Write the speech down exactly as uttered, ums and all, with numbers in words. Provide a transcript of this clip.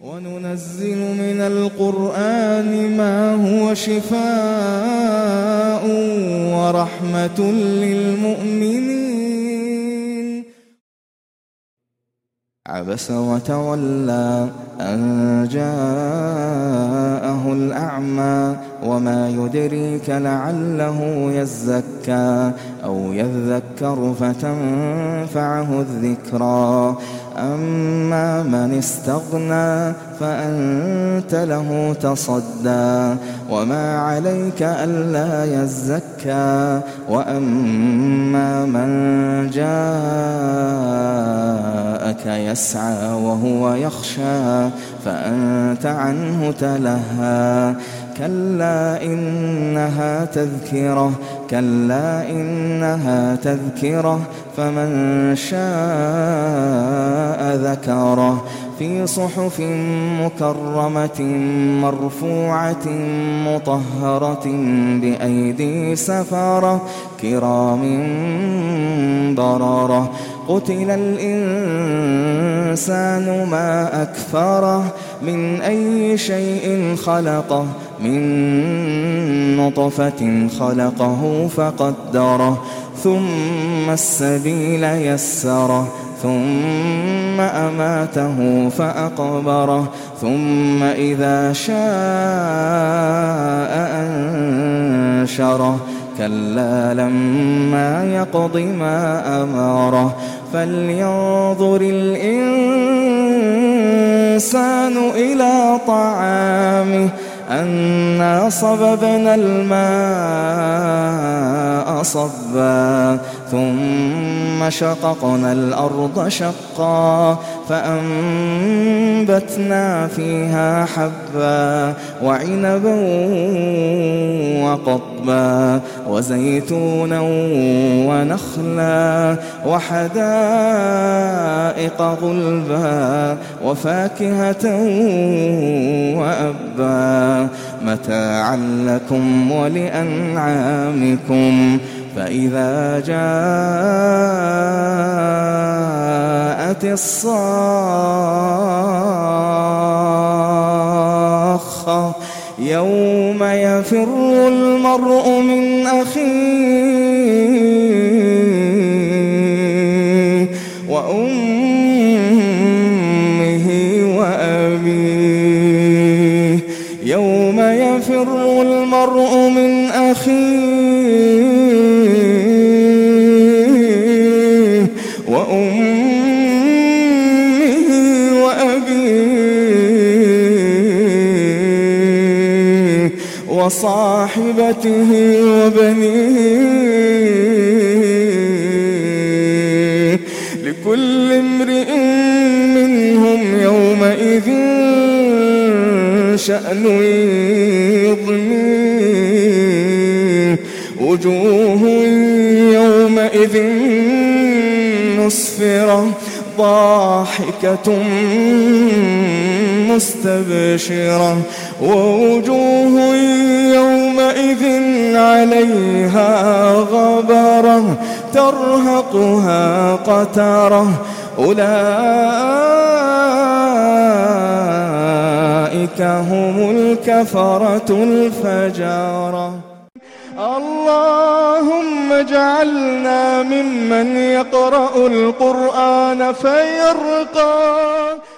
وننزل من القرآن ما هو شفاء ورحمة للمؤمنين. عبس وتولى أن جاءه الأعمى وما يدريك لعله يزكى أو يذكر فتنفعه الذكرى. أما من استغنى فأنت له تصدى وما عليك ألا يزكى. وأما من جاءك يسعى وهو يخشى فأنت عنه تلهى. كلا إنها تذكرة كلا إنها تذكرة فمن شاء ذكره في صحف مكرمة مرفوعة مطهرة بأيدي سفرة كرام بررة. قتل الإنسان ما أكفره من أي شيء خلقه من نطفة خلقه فقدره ثم السبيل يسره ثم أماته فأقبره ثم إذا شاء أنشره. كلا لما يقض ما أمره فلينظر الإنسان إلى طعامه أنا صببنا الماء صبا ثم شققنا الأرض شقا فأنبتنا فيها حبا وعنبا وقضبا وزيتونا ونخلا وحدائق غلبا وفاكهة وأبا متاعا لكم ولأنعامكم. فإذا جاءت الصاخة يوم يفر المرء من أخيه وأمه وأبيه يوم يفر المرء من أخيه وأمه وأبيه وصاحبته وبنيه لكل امرئ منهم يومئذ شأن يغنيه. وجوه يومئذ مسفرة ضاحكة مستبشرة ووجوه يومئذ عليها غبرة ترهقها قترة أولئك هم الكفرة الفجرة. اللهم اجعلنا ممن يقرأ القرآن فيرقى